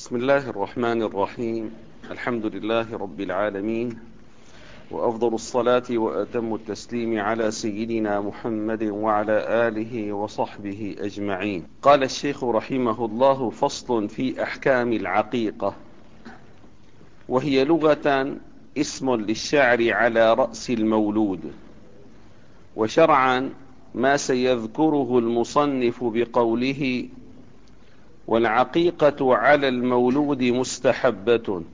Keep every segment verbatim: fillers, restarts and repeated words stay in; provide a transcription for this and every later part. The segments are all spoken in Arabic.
بسم الله الرحمن الرحيم. الحمد لله رب العالمين، وأفضل الصلاة وأتم التسليم على سيدنا محمد وعلى آله وصحبه أجمعين. قال الشيخ رحمه الله: فصل في أحكام العقيقة، وهي لغة اسم للشعر على رأس المولود، وشرعا ما سيذكره المصنف بقوله: والعقيقة على المولود مستحبة.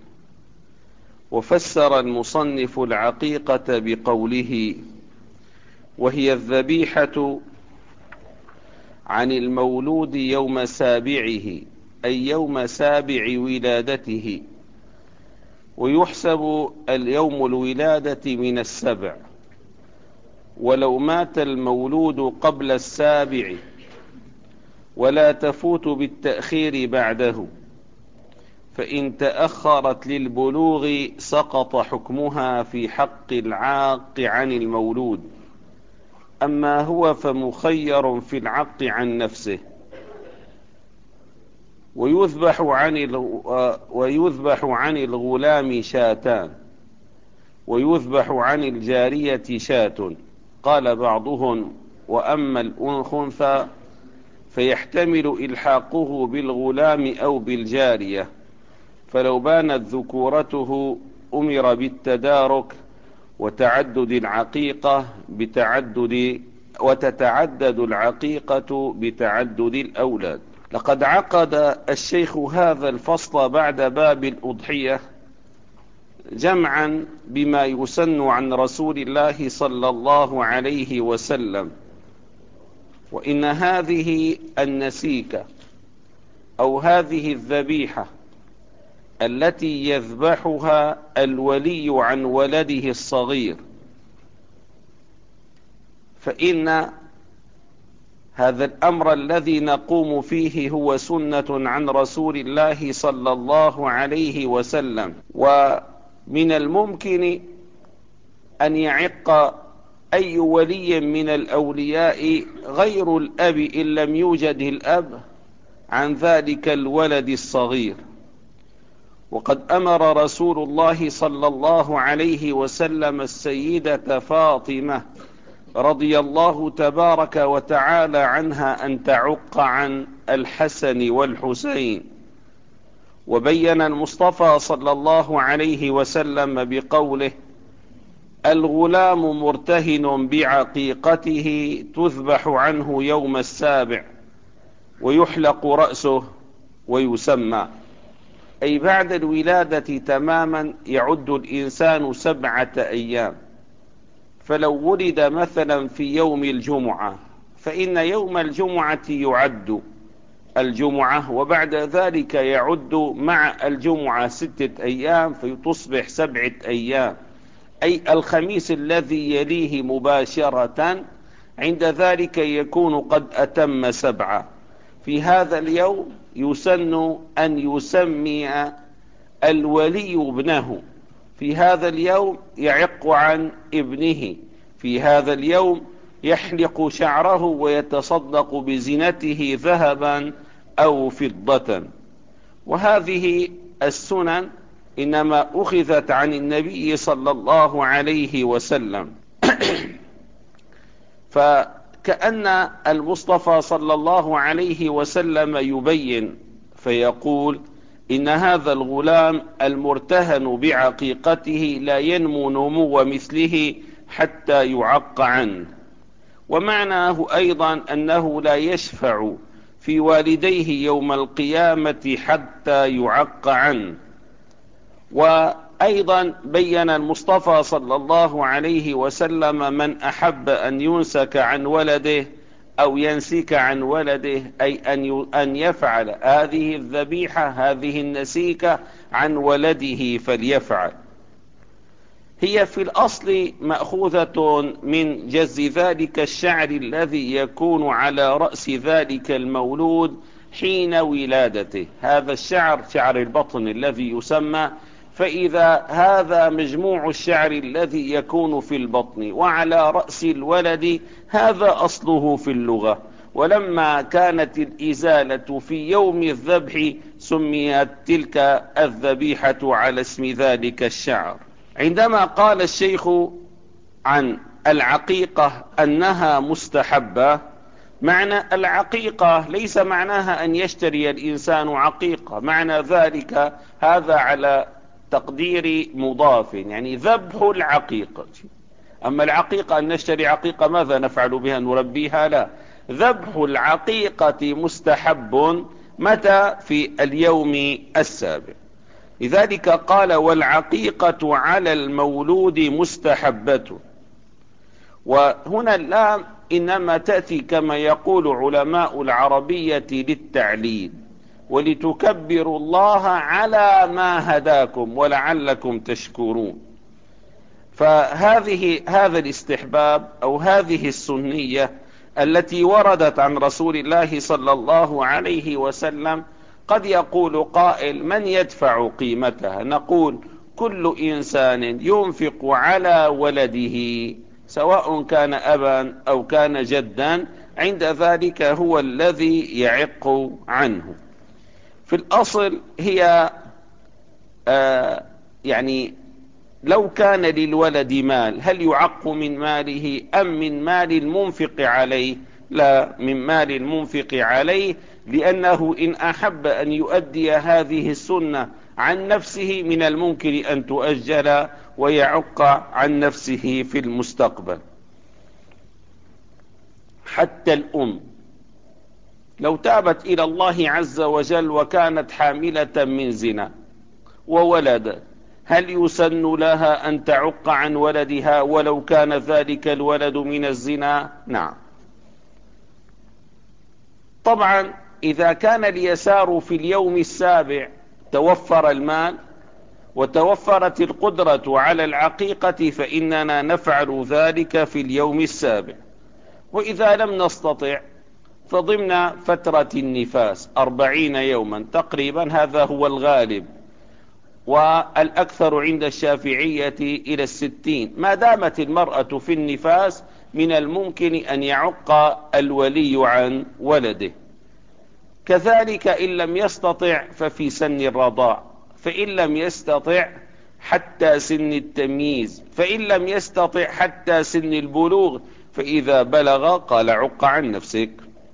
وفسر المصنف العقيقة بقوله: وهي الذبيحة عن المولود يوم سابعه، أي يوم سابع ولادته، ويحسب اليوم الولادة من السبع، ولو مات المولود قبل السابع، ولا تفوت بالتأخير بعده، فإن تأخرت للبلوغ سقط حكمها في حق العاق عن المولود، أما هو فمخير في العق عن نفسه. ويذبح عن ويذبح عن الغلام شاتان، ويذبح عن الجارية شاة. قال بعضهم: وأما الأنثى فيحتمل إلحاقه بالغلام أو بالجارية، فلو بانت ذكورته أمر بالتدارك وتعدد العقيقة بتعدد وتتعدد العقيقة بتعدد الأولاد. لقد عقد الشيخ هذا الفصل بعد باب الأضحية جمعا بما يسن عن رسول الله صلى الله عليه وسلم. وإن هذه النسيكة أو هذه الذبيحة التي يذبحها الولي عن ولده الصغير، فإن هذا الأمر الذي نقوم فيه هو سنة عن رسول الله صلى الله عليه وسلم. ومن الممكن أن يعق أي ولي من الأولياء غير الأب إن لم يوجد الأب عن ذلك الولد الصغير. وقد أمر رسول الله صلى الله عليه وسلم السيدة فاطمة رضي الله تبارك وتعالى عنها أن تعق عن الحسن والحسين. وبين المصطفى صلى الله عليه وسلم بقوله: الغلام مرتهن بعقيقته تذبح عنه يوم السابع، ويحلق رأسه ويسمى، أي بعد الولادة تماما يعد الإنسان سبعة أيام. فلو ولد مثلا في يوم الجمعة، فإن يوم الجمعة يعد الجمعة، وبعد ذلك يعد مع الجمعة ستة أيام فتصبح سبعة أيام، أي الخميس الذي يليه مباشرة عند ذلك يكون قد أتم سبعة. في هذا اليوم يسن أن يسمي الولي ابنه، في هذا اليوم يعق عن ابنه، في هذا اليوم يحلق شعره ويتصدق بزينته ذهبا أو فضة. وهذه السنن إنما أخذت عن النبي صلى الله عليه وسلم. فكأن المصطفى صلى الله عليه وسلم يبين فيقول: إن هذا الغلام المرتهن بعقيقته لا ينمو نمو مثله حتى يعق عنه. ومعناه أيضا أنه لا يشفع في والديه يوم القيامة حتى يعق عنه. وأيضا بين المصطفى صلى الله عليه وسلم: من أحب أن ينسك عن ولده أو ينسك عن ولده، أي أن يفعل هذه الذبيحة هذه النسيكة عن ولده فليفعل. هي في الأصل مأخوذة من جز ذلك الشعر الذي يكون على رأس ذلك المولود حين ولادته، هذا الشعر شعر البطن الذي يسمى. فإذا هذا مجموع الشعر الذي يكون في البطن وعلى رأس الولد، هذا أصله في اللغة. ولما كانت الإزالة في يوم الذبح سميت تلك الذبيحة على اسم ذلك الشعر. عندما قال الشيخ عن العقيقة أنها مستحبة، معنى العقيقة ليس معناها أن يشتري الإنسان عقيقة، معنى ذلك هذا على تقدير مضاف، يعني ذبح العقيقة. أما العقيقة أن نشتري عقيقة ماذا نفعل بها؟ نربيها؟ لا، ذبح العقيقة مستحب. متى؟ في اليوم السابع. لذلك قال والعقيقة على المولود مستحبة. وهنا اللام إنما تأتي كما يقول علماء العربية للتعليل، ولتكبروا الله على ما هداكم ولعلكم تشكرون. فهذه هذا الاستحباب أو هذه السنية التي وردت عن رسول الله صلى الله عليه وسلم، قد يقول قائل من يدفع قيمتها؟ نقول كل إنسان ينفق على ولده سواء كان أبا أو كان جدا، عند ذلك هو الذي يعق عنه. في الأصل هي آه يعني لو كان للولد مال هل يعق من ماله أم من مال المنفق عليه؟ لا، من مال المنفق عليه، لأنه إن أحب أن يؤدي هذه السنة عن نفسه من الممكن أن تؤجل ويعق عن نفسه في المستقبل. حتى الأم لو تابت إلى الله عز وجل وكانت حاملة من زنا وولدت، هل يسن لها أن تعق عن ولدها ولو كان ذلك الولد من الزنا؟ نعم. طبعا إذا كان اليسار في اليوم السابع توفر المال وتوفرت القدرة على العقيقة فإننا نفعل ذلك في اليوم السابع. وإذا لم نستطع فضمن فترة النفاس أربعين يوما تقريبا، هذا هو الغالب، والأكثر عند الشافعية إلى الستين. ما دامت المرأة في النفاس من الممكن أن يعق الولي عن ولده. كذلك إن لم يستطع ففي سن الرضاع، فإن لم يستطع حتى سن التمييز، فإن لم يستطع حتى سن البلوغ، فإذا بلغ قال عق عن نفسك.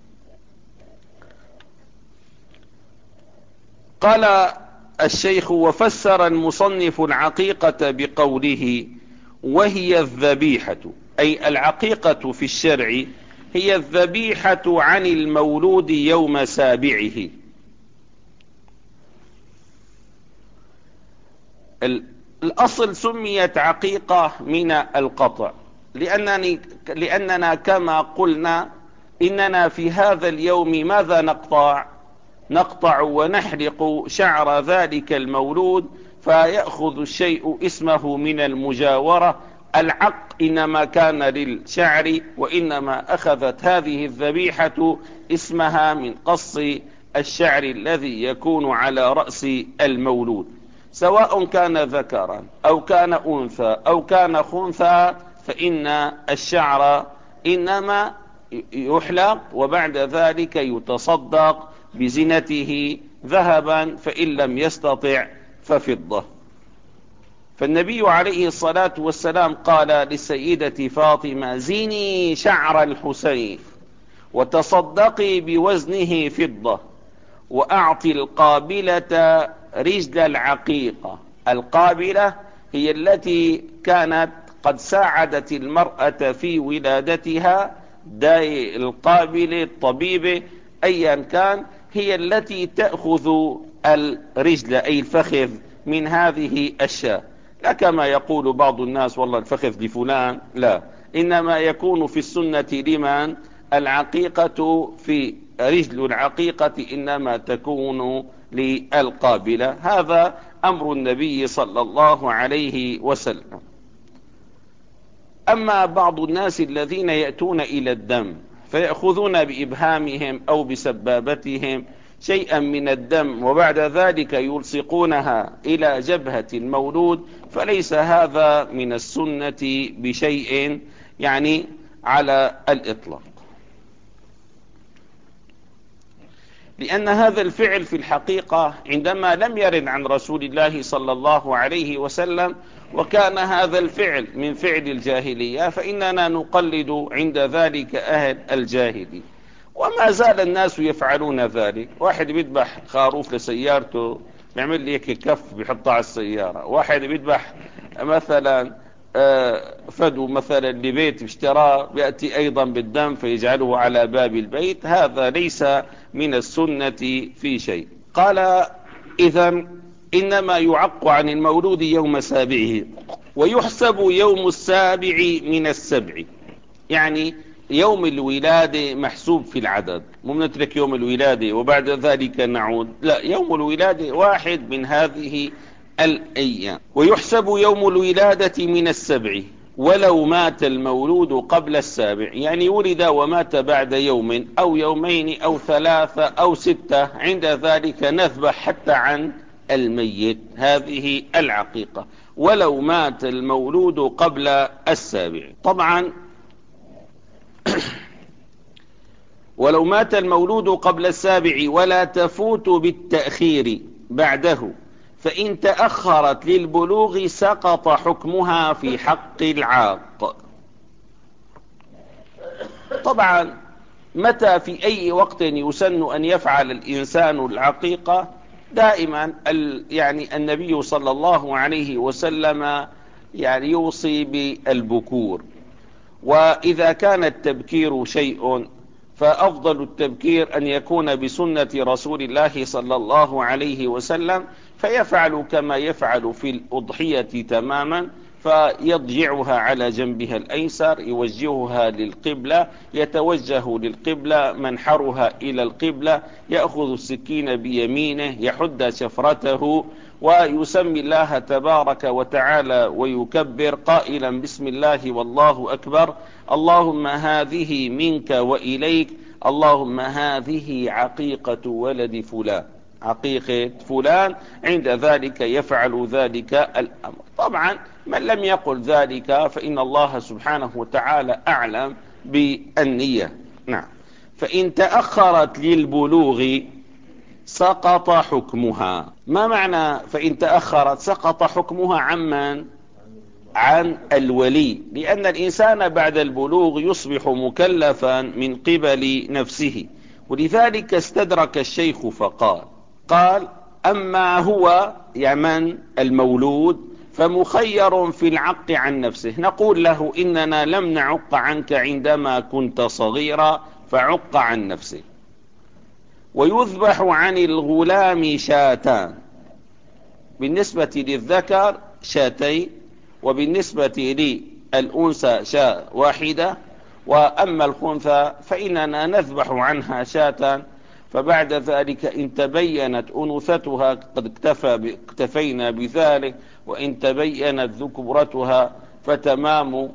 قال الشيخ وفسر المصنف العقيقة بقوله وهي الذبيحة، أي العقيقة في الشرع هي الذبيحة عن المولود يوم سابعه. الأصل سميت عقيقة من القطع، لأنني لأننا كما قلنا إننا في هذا اليوم ماذا نقطع؟ نقطع ونحلق شعر ذلك المولود، فيأخذ الشيء اسمه من المجاورة. العق إنما كان للشعر، وإنما أخذت هذه الذبيحة اسمها من قص الشعر الذي يكون على رأس المولود، سواء كان ذكرا أو كان أنثى أو كان خنثى، فإن الشعر إنما يحلق وبعد ذلك يتصدق بزنته ذهبا، فإن لم يستطع ففضة. فالنبي عليه الصلاة والسلام قال للسيدة فاطمة زيني شعر الحسين وتصدقي بوزنه فضة وأعطي القابلة رجل العقيقة. القابلة هي التي كانت قد ساعدت المرأة في ولادتها، داي القابلة الطبيبة أيا كان، هي التي تأخذ الرجل أي الفخذ من هذه الشاة. لا كما يقول بعض الناس والله الفخذ لفلان، لا، إنما يكون في السنة لمن؟ العقيقة في رجل العقيقة إنما تكون للقابلة. هذا أمر النبي صلى الله عليه وسلم. أما بعض الناس الذين يأتون إلى الدم فيأخذون بإبهامهم أو بسبابتهم شيئا من الدم وبعد ذلك يلصقونها إلى جبهة المولود، فليس هذا من السنة بشيء يعني على الإطلاق. لأن هذا الفعل في الحقيقة عندما لم يرد عن رسول الله صلى الله عليه وسلم وكان هذا الفعل من فعل الجاهلية، فإننا نقلد عند ذلك أهل الجاهلية. وما زال الناس يفعلون ذلك. واحد بيذبح خروف لسيارته بيعمل لي هيك كف بيحطها على السيارة. واحد بيذبح مثلا فدو مثلا لبيت اشتراه بيأتي أيضا بالدم فيجعله على باب البيت. هذا ليس من السنة في شيء. قال إذن إنما يعق عن المولود يوم سابعه ويحسب يوم السابع من السبع. يعني يوم الولادة محسوب في العدد، مو نترك يوم الولادة وبعد ذلك نعود، لا، يوم الولادة واحد من هذه الأيام. ويحسب يوم الولادة من السبع ولو مات المولود قبل السابع، يعني ولد ومات بعد يوم أو يومين أو ثلاثة أو ستة، عند ذلك نذبح حتى عن الميت. هذه العقيقة ولو مات المولود قبل السابع. طبعا ولو مات المولود قبل السابع ولا تفوت بالتأخير بعده، فإن تأخرت للبلوغ سقط حكمها في حق العاق. طبعا متى في أي وقت يسن أن يفعل الإنسان العقيقة؟ دائما يعني النبي صلى الله عليه وسلم يعني يوصي بالبكور. وإذا كان التبكير شيء فأفضل التبكير أن يكون بسنة رسول الله صلى الله عليه وسلم، فيفعل كما يفعل في الأضحية تماما، فيضجعها على جنبها الأيسر، يوجهها للقبلة، يتوجه للقبلة، منحرها إلى القبلة، يأخذ السكين بيمينه، يحد شفرته ويسمي الله تبارك وتعالى ويكبر قائلا بسم الله والله أكبر، اللهم هذه منك وإليك، اللهم هذه عقيقة ولد فلان، عقيقة فلان. عند ذلك يفعل ذلك الأمر. طبعا من لم يقل ذلك فإن الله سبحانه وتعالى أعلم بالنية. نعم. فإن تأخرت للبلوغ سقط حكمها. ما معنى فإن تأخرت سقط حكمها؟ عمن؟ عن الولي، لأن الإنسان بعد البلوغ يصبح مكلفا من قبل نفسه. ولذلك استدرك الشيخ فقال قال أما هو يمن المولود فمخير في العق عن نفسه. نقول له إننا لم نعق عنك عندما كنت صغيرا فعق عن نفسه. ويذبح عن الغلام شاتان، بالنسبة للذكر شاتين، وبالنسبة للأنثى شاة واحدة، وأما الخنثى فإننا نذبح عنها شاة. فبعد ذلك إن تبينت أنوثتها قد اكتفى اكتفينا بذلك، وإن تبينت ذكورتها فتمام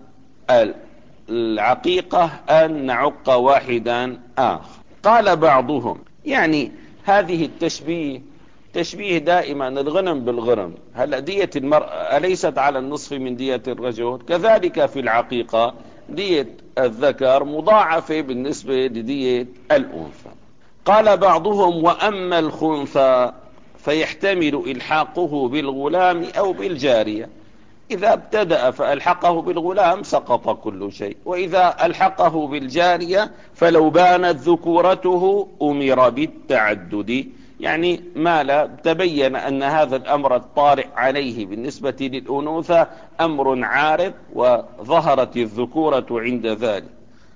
العقيقة أن نعق واحدا آخر. قال بعضهم يعني هذه التشبيه تشبيه دائما الغنم بالغنم. هل دية المرأة أليست على النصف من دية الرجل؟ كذلك في العقيقة دية الذكر مضاعفة بالنسبة لدية الأنثى. قال بعضهم وأما الخنثى فيحتمل إلحاقه بالغلام أو بالجارية. إذا ابتدأ فألحقه بالغلام سقط كل شيء، وإذا ألحقه بالجارية فلو بانت ذكورته أمر بالتعدد، يعني ما لا تبين أن هذا الأمر الطارئ عليه بالنسبة للأنوثة أمر عارض وظهرت الذكورة عند ذلك،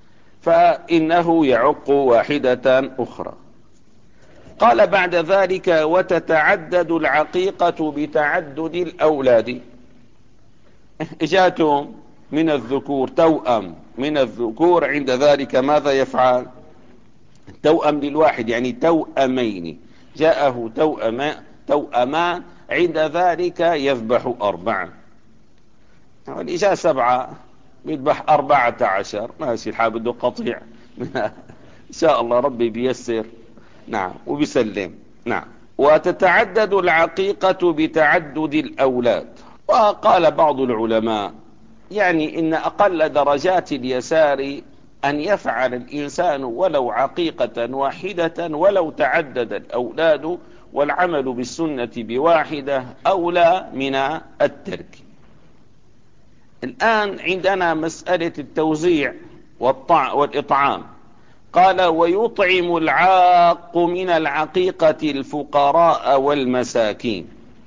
فإنه يعق واحدة أخرى. قال بعد ذلك وتتعدد العقيقة بتعدد الأولاد. إجاتهم من الذكور توأم من الذكور، عند ذلك ماذا يفعل؟ توأم للواحد يعني توأمين، جاءه توأمان توأمان عند ذلك يذبح أربعة، والإجاء سبعة يذبح أربعة عشر. ماشي الحال بده قطيع إن شاء الله ربي بيسر. نعم وبيسلم. نعم. وتتعدد العقيقة بتعدد الأولاد. وقال بعض العلماء يعني إن أقل درجات اليسار أن يفعل الإنسان ولو عقيقة واحدة ولو تعدد الأولاد، والعمل بالسنة بواحدة أولى من الترك. الآن عندنا مسألة التوزيع والإطعام. قال ويطعم العاق من العقيقة الفقراء والمساكين.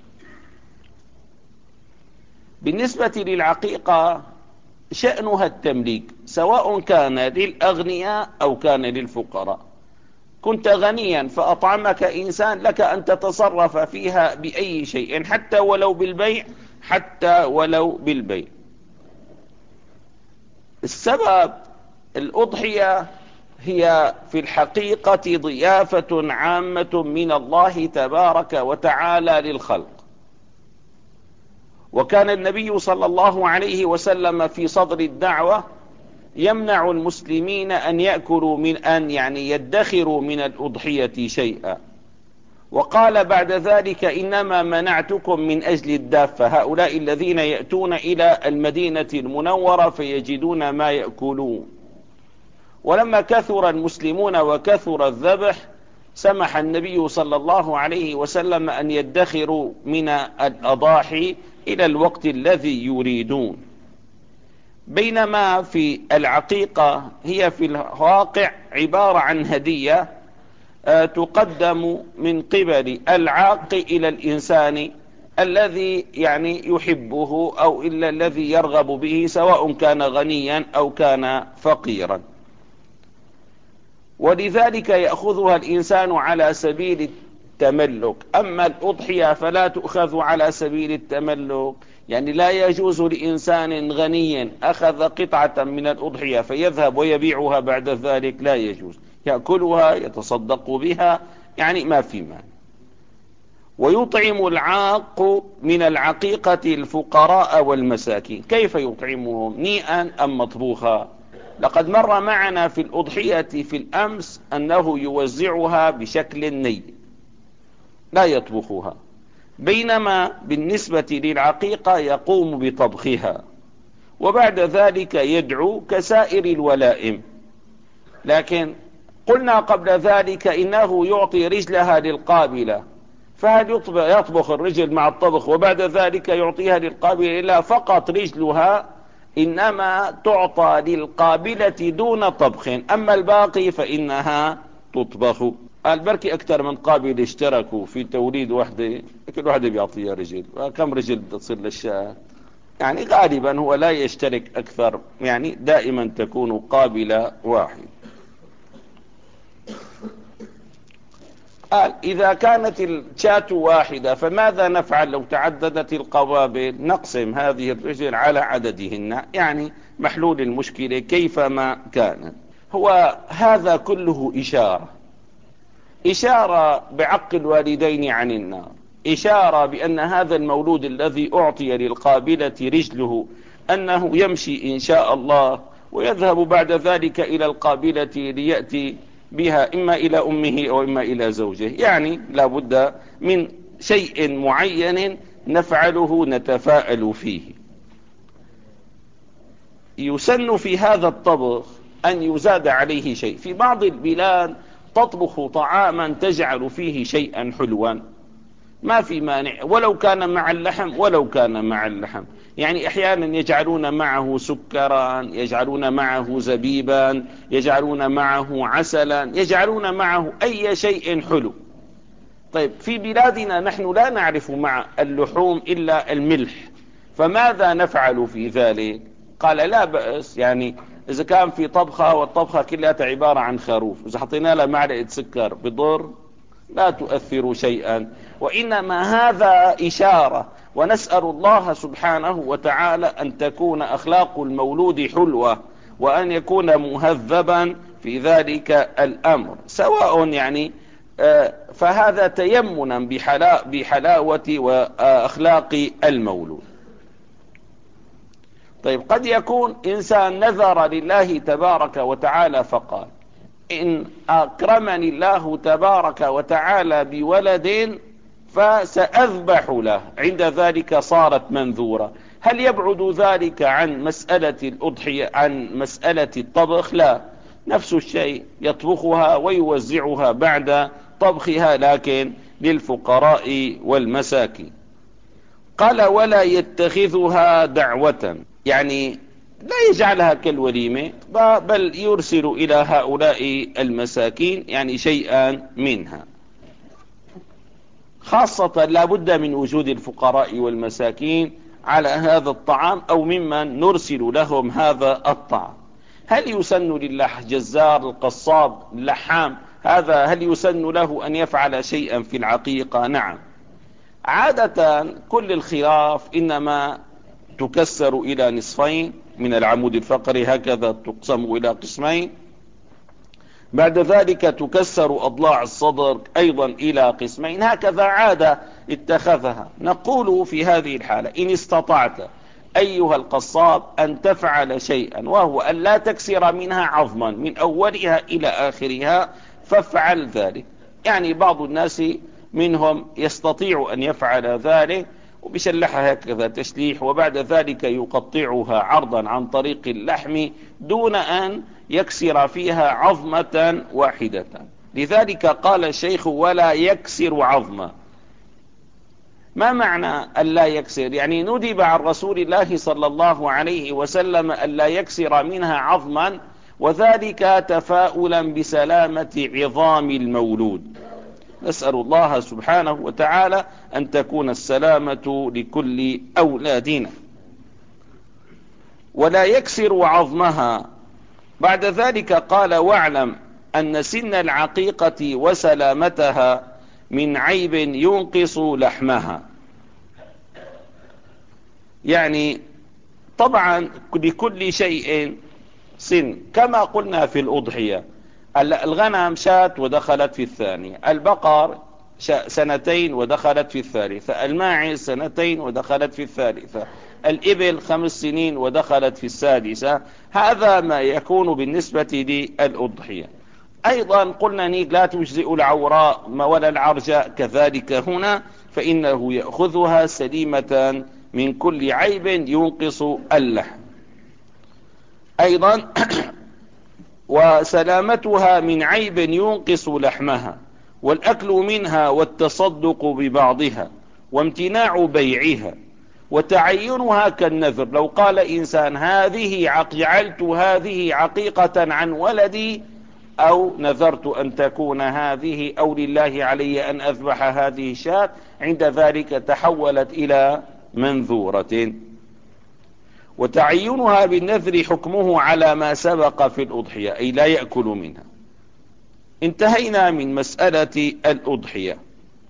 بالنسبة للعقيقة شأنها التمليك، سواء كان للأغنياء أو كان للفقراء. كنت غنيا فأطعمك إنسان، لك أن تتصرف فيها بأي شيء، حتى ولو بالبيع، حتى ولو بالبيع. السبب الأضحية هي في الحقيقة ضيافة عامة من الله تبارك وتعالى للخلق. وكان النبي صلى الله عليه وسلم في صدر الدعوة يمنع المسلمين أن يأكلوا من أن يعني يدخروا من الأضحية شيئا، وقال بعد ذلك إنما منعتكم من أجل الدافة، هؤلاء الذين يأتون إلى المدينة المنورة فيجدون ما يأكلون. ولما كثر المسلمون وكثر الذبح سمح النبي صلى الله عليه وسلم أن يدخروا من الأضاحي إلى الوقت الذي يريدون. بينما في العقيقة هي في الواقع عبارة عن هدية تقدم من قبل العاق إلى الإنسان الذي يعني يحبه أو إلا الذي يرغب به، سواء كان غنيا أو كان فقيرا. ولذلك يأخذها الإنسان على سبيل التملك. أما الأضحية فلا تؤخذ على سبيل التملك، يعني لا يجوز لإنسان غني أخذ قطعة من الأضحية فيذهب ويبيعها بعد ذلك، لا يجوز، يأكلها يتصدق بها، يعني ما في مال. ويطعم العاق من العقيقة الفقراء والمساكين. كيف يطعمهم؟ نيئا أم مطبوخا؟ لقد مر معنا في الأضحية في الأمس أنه يوزعها بشكل ني لا يطبخها، بينما بالنسبة للعقيقة يقوم بطبخها وبعد ذلك يدعو كسائر الولائم. لكن قلنا قبل ذلك إنه يعطي رجلها للقابلة، فهل يطبخ الرجل مع الطبخ وبعد ذلك يعطيها للقابلة؟ لا، فقط رجلها إنما تعطى للقابلة دون طبخ، أما الباقي فإنها تطبخ. البركي أكثر من قابل اشتركوا في توليد وحدة، كل واحدة بيعطيها رجل، كم رجل تصير للشاة؟ يعني غالبا هو لا يشترك أكثر، يعني دائما تكون قابلة واحد. قال إذا كانت الشاة واحدة فماذا نفعل لو تعددت القوابل؟ نقسم هذه الرجل على عددهن، يعني محلول المشكلة كيفما كانت. هو هذا كله إشارة إشارة بعق الوالدين عن النار، إشارة بأن هذا المولود الذي أعطي للقابلة رجله أنه يمشي إن شاء الله ويذهب بعد ذلك إلى القابلة ليأتي بها إما إلى أمه أو إما إلى زوجه، يعني لا بد من شيء معين نفعله نتفاءل فيه. يسن في هذا الطبخ أن يزاد عليه شيء. في بعض البلاد تطبخ طعاما تجعل فيه شيئا حلوا، ما في مانع، ولو كان مع اللحم ولو كان مع اللحم، يعني احيانا يجعلون معه سكرا، يجعلون معه زبيبا، يجعلون معه عسلا، يجعلون معه اي شيء حلو. طيب في بلادنا نحن لا نعرف مع اللحوم الا الملح، فماذا نفعل في ذلك؟ قال لا بأس، يعني اذا كان في طبخة والطبخة كلها عبارة عن خروف، اذا حطينا لها معلقة سكر بضر؟ لا تؤثر شيئا، وإنما هذا إشارة. ونسأل الله سبحانه وتعالى أن تكون أخلاق المولود حلوة وأن يكون مهذبا في ذلك الأمر، سواء يعني فهذا تيمنا بحلاوة وأخلاق المولود. طيب قد يكون إنسان نذر لله تبارك وتعالى فقال إن أكرمني الله تبارك وتعالى بولد فسأذبح له، عند ذلك صارت منذورة. هل يبعد ذلك عن مسألة الأضحية عن مسألة الطبخ؟ لا، نفس الشيء يطبخها ويوزعها بعد طبخها، لكن للفقراء والمساكين. قال ولا يتخذها دعوة، يعني لا يجعلها كالوليمة، بل يرسل إلى هؤلاء المساكين يعني شيئا منها. خاصة لا بد من وجود الفقراء والمساكين على هذا الطعام أو ممن نرسل لهم هذا الطعام. هل يسن للجزار القصاب اللحام هذا هل يسن له أن يفعل شيئا في العقيقة؟ نعم. عادة كل الخراف إنما تكسر إلى نصفين من العمود الفقري، هكذا تقسم إلى قسمين. بعد ذلك تكسر أضلاع الصدر أيضا إلى قسمين، هكذا عادة اتخذها. نقول في هذه الحالة إن استطعت أيها القصاب أن تفعل شيئا، وهو أن لا تكسر منها عظما من أولها إلى آخرها، فافعل ذلك. يعني بعض الناس منهم يستطيع أن يفعل ذلك وبشلحها هكذا تشليح، وبعد ذلك يقطعها عرضا عن طريق اللحم دون أن يكسر فيها عظمة واحدة. لذلك قال الشيخ ولا يكسر عظمة. ما معنى أن لا يكسر؟ يعني ندب عن رسول الله صلى الله عليه وسلم أن لا يكسر منها عظما، وذلك تفاؤلا بسلامة عظام المولود. نسأل الله سبحانه وتعالى أن تكون السلامة لكل أولادنا. ولا يكسر عظمها. بعد ذلك قال واعلم أن سن العقيقة وسلامتها من عيب ينقص لحمها. يعني طبعا لكل شيء سن، كما قلنا في الأضحية، الغنم شات ودخلت في الثانية، البقر سنتين ودخلت في الثالثة، الماعز سنتين ودخلت في الثالثة، الإبل خمس سنين ودخلت في السادسة. هذا ما يكون بالنسبة للأضحية. أيضا قلنا نيك لا تجزئ العوراء ولا العرجاء، كذلك هنا فإنه يأخذها سليمة من كل عيب ينقص اللحم. أيضا وسلامتها من عيب ينقص لحمها، والأكل منها والتصدق ببعضها، وامتناع بيعها، وتعينها كالنذر. لو قال إنسان هذه جعلت هذه عقيقة عن ولدي، أو نذرت أن تكون هذه، أو لله علي أن أذبح هذه الشاة، عند ذلك تحولت إلى منذورة. وتعينها بالنذر حكمه على ما سبق في الأضحية، أي لا يأكل منها. انتهينا من مسألة الأضحية.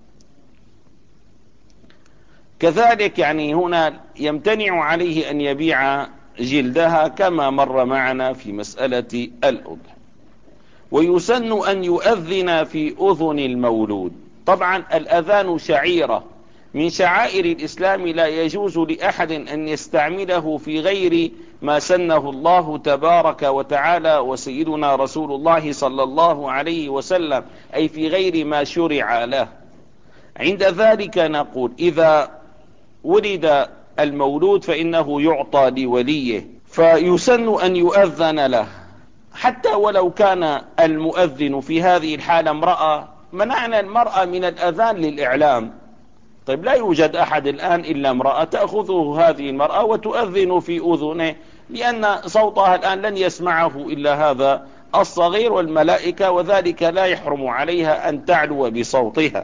كذلك يعني هنا يمتنع عليه أن يبيع جلدها كما مر معنا في مسألة الأضحية. ويسن أن يؤذن في أذن المولود. طبعا الأذان شعيرة من شعائر الإسلام، لا يجوز لأحد أن يستعمله في غير ما سنه الله تبارك وتعالى وسيدنا رسول الله صلى الله عليه وسلم، أي في غير ما شرع له. عند ذلك نقول إذا ولد المولود فإنه يعطى لوليه، فيسن أن يؤذن له، حتى ولو كان المؤذن في هذه الحالة امرأة. منعنا المرأة من الأذان للإعلام. طيب لا يوجد أحد الآن إلا امرأة، تأخذه هذه المرأة وتؤذن في أذنه، لأن صوتها الآن لن يسمعه إلا هذا الصغير والملائكة، وذلك لا يحرم عليها أن تعلو بصوتها.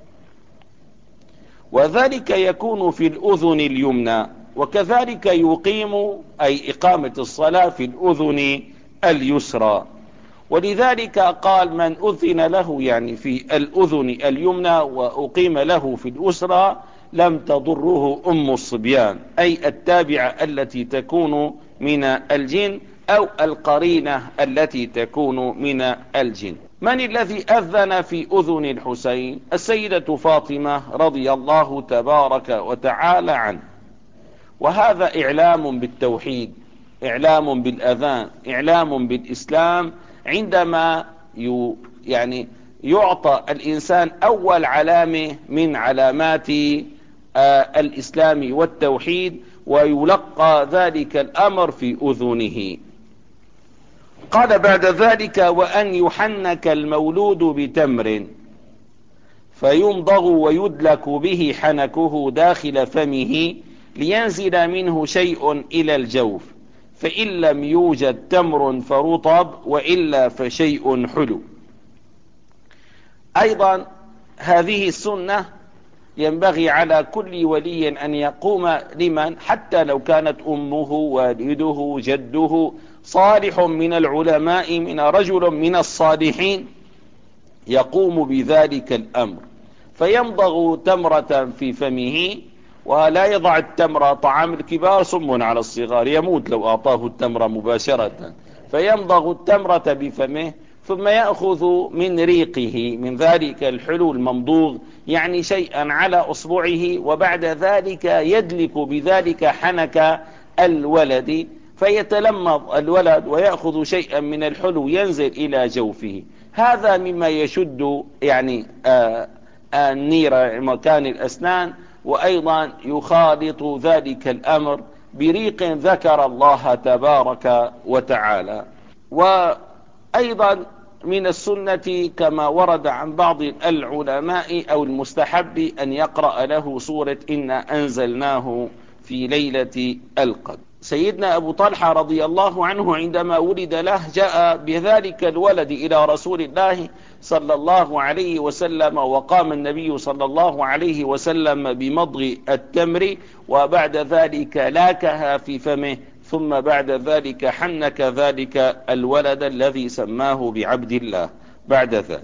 وذلك يكون في الأذن اليمنى. وكذلك يقيم أي إقامة الصلاة في الأذن اليسرى. ولذلك قال من أذن له يعني في الأذن اليمنى وأقيم له في اليسرى لم تضره أم الصبيان، أي التابعة التي تكون من الجن أو القرينة التي تكون من الجن. من الذي أذن في أذن الحسين؟ السيدة فاطمة رضي الله تبارك وتعالى عنه. وهذا إعلام بالتوحيد، إعلام بالأذان، إعلام بالإسلام. عندما يعني يعطى الإنسان أول علامة من علامات الإسلام والتوحيد، ويلقى ذلك الأمر في أذنه. قال بعد ذلك: وأن يحنك المولود بتمر فيمضغ ويدلك به حنكه داخل فمه لينزل منه شيء إلى الجوف، فإن لم يوجد تمر فرطب وإلا فشيء حلو. أيضا هذه السنة ينبغي على كل ولي أن يقوم لمن، حتى لو كانت أمه والده جده صالح من العلماء من رجل من الصالحين، يقوم بذلك الأمر فيمضغ تمرة في فمه، ولا يضع التمرة، طعام الكبار سم على الصغار يموت لو أعطاه التمرة مباشرة، فيمضغ التمرة بفمه ثم يأخذ من ريقه من ذلك الحلو الممضوغ يعني شيئا على أصبعه، وبعد ذلك يدلك بذلك حنك الولد فيتلمض الولد ويأخذ شيئا من الحلو ينزل إلى جوفه. هذا مما يشد يعني آه النير مكان الأسنان، وأيضا يخالط ذلك الأمر بريق ذكر الله تبارك وتعالى. وأيضا من السنة كما ورد عن بعض العلماء أو المستحب أن يقرأ له سورة إنا أنزلناه في ليلة القدر. سيدنا أبو طلحة رضي الله عنه عندما ولد له جاء بذلك الولد إلى رسول الله صلى الله عليه وسلم، وقام النبي صلى الله عليه وسلم بمضغ التمر، وبعد ذلك لاكها في فمه، ثم بعد ذلك حنك ذلك الولد الذي سماه بعبد الله بعد ذلك.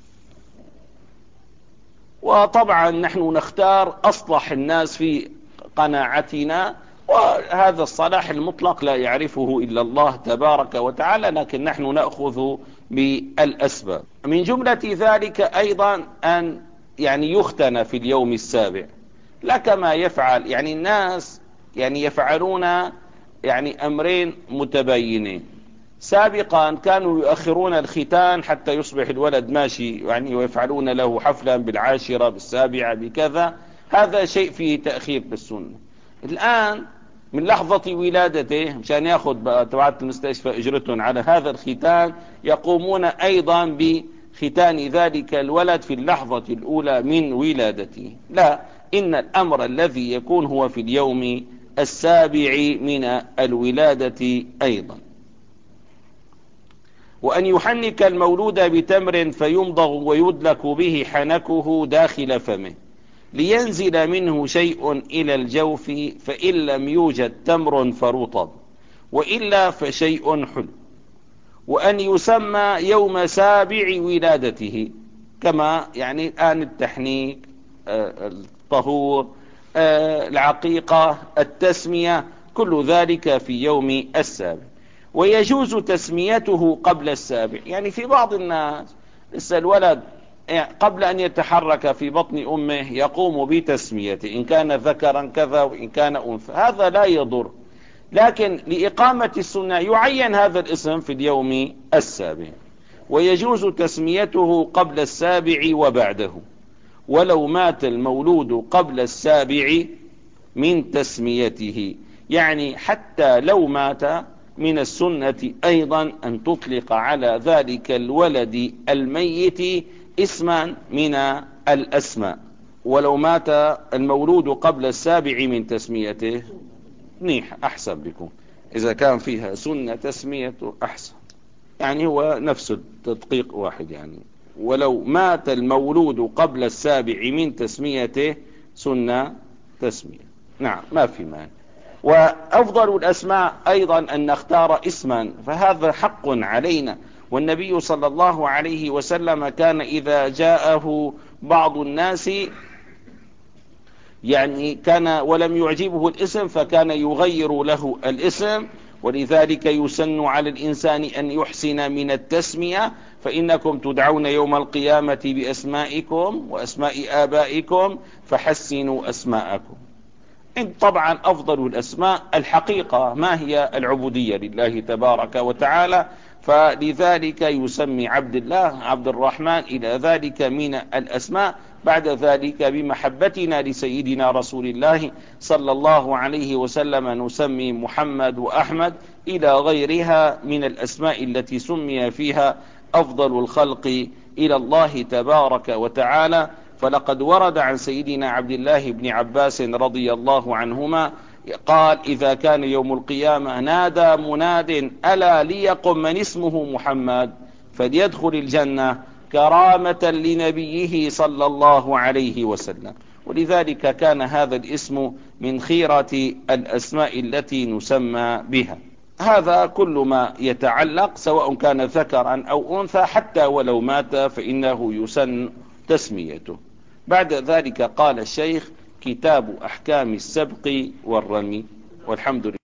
وطبعا نحن نختار أصلح الناس في قناعتنا، وهذا الصلاح المطلق لا يعرفه إلا الله تبارك وتعالى، لكن نحن نأخذ بالأسباب. من جملة ذلك أيضا أن يعني يختن في اليوم السابع، لا كما يفعل يعني الناس يعني يفعلون يعني أمرين متباينين. سابقا كانوا يؤخرون الختان حتى يصبح الولد ماشي يعني، ويفعلون له حفلا بالعاشرة بالسابعة بكذا، هذا شيء فيه تأخير بالسنة. الآن من لحظة ولادته مشان ياخذ تبعات المستشفى اجرتهم على هذا الختان، يقومون ايضا بختان ذلك الولد في اللحظة الاولى من ولادته. لا، ان الامر الذي يكون هو في اليوم السابع من الولادة ايضا. وان يحنك المولود بتمر فيمضغ ويدلك به حنكه داخل فمه لينزل منه شيء إلى الجوف، فإن لم يوجد تمر فرطب وإلا فشيء حلو. وأن يسمى يوم سابع ولادته، كما يعني الآن التحنيك، الطهور، العقيقة، التسمية، كل ذلك في يوم السابع. ويجوز تسميته قبل السابع، يعني في بعض الناس لسه الولد قبل أن يتحرك في بطن أمه يقوم بتسميته، إن كان ذكرا كذا وإن كان أنثى، هذا لا يضر، لكن لإقامة السنة يعين هذا الاسم في اليوم السابع. ويجوز تسميته قبل السابع وبعده، ولو مات المولود قبل السابع من تسميته، يعني حتى لو مات من السنة أيضا أن تطلق على ذلك الولد الميت اسما من الأسماء. ولو مات المولود قبل السابع من تسميته منيح، أحسن بكم إذا كان فيها سنة تسميته أحسن، يعني هو نفس التدقيق واحد يعني. ولو مات المولود قبل السابع من تسميته سنة تسمية، نعم ما في مانع. وأفضل الأسماء أيضا أن نختار اسما، فهذا حق علينا. والنبي صلى الله عليه وسلم كان إذا جاءه بعض الناس يعني كان ولم يعجبه الاسم فكان يغير له الاسم، ولذلك يسن على الإنسان أن يحسن من التسمية، فإنكم تدعون يوم القيامة بأسمائكم وأسماء آبائكم فحسنوا أسماءكم. طبعا أفضل الأسماء الحقيقة ما هي العبودية لله تبارك وتعالى، فلذلك يسمي عبد الله عبد الرحمن إلى ذلك من الأسماء. بعد ذلك بمحبتنا لسيدنا رسول الله صلى الله عليه وسلم نسمي محمد وأحمد إلى غيرها من الأسماء التي سمي فيها أفضل الخلق إلى الله تبارك وتعالى. فلقد ورد عن سيدنا عبد الله بن عباس رضي الله عنهما قال: إذا كان يوم القيامة نادى مناد: ألا ليقم من اسمه محمد فليدخل الجنة، كرامة لنبيه صلى الله عليه وسلم. ولذلك كان هذا الاسم من خيرة الأسماء التي نسمى بها. هذا كل ما يتعلق سواء كان ذكرا أو أنثى، حتى ولو مات فإنه يسن تسميته. بعد ذلك قال الشيخ: كتاب أحكام السبق والرمي، والحمد لله.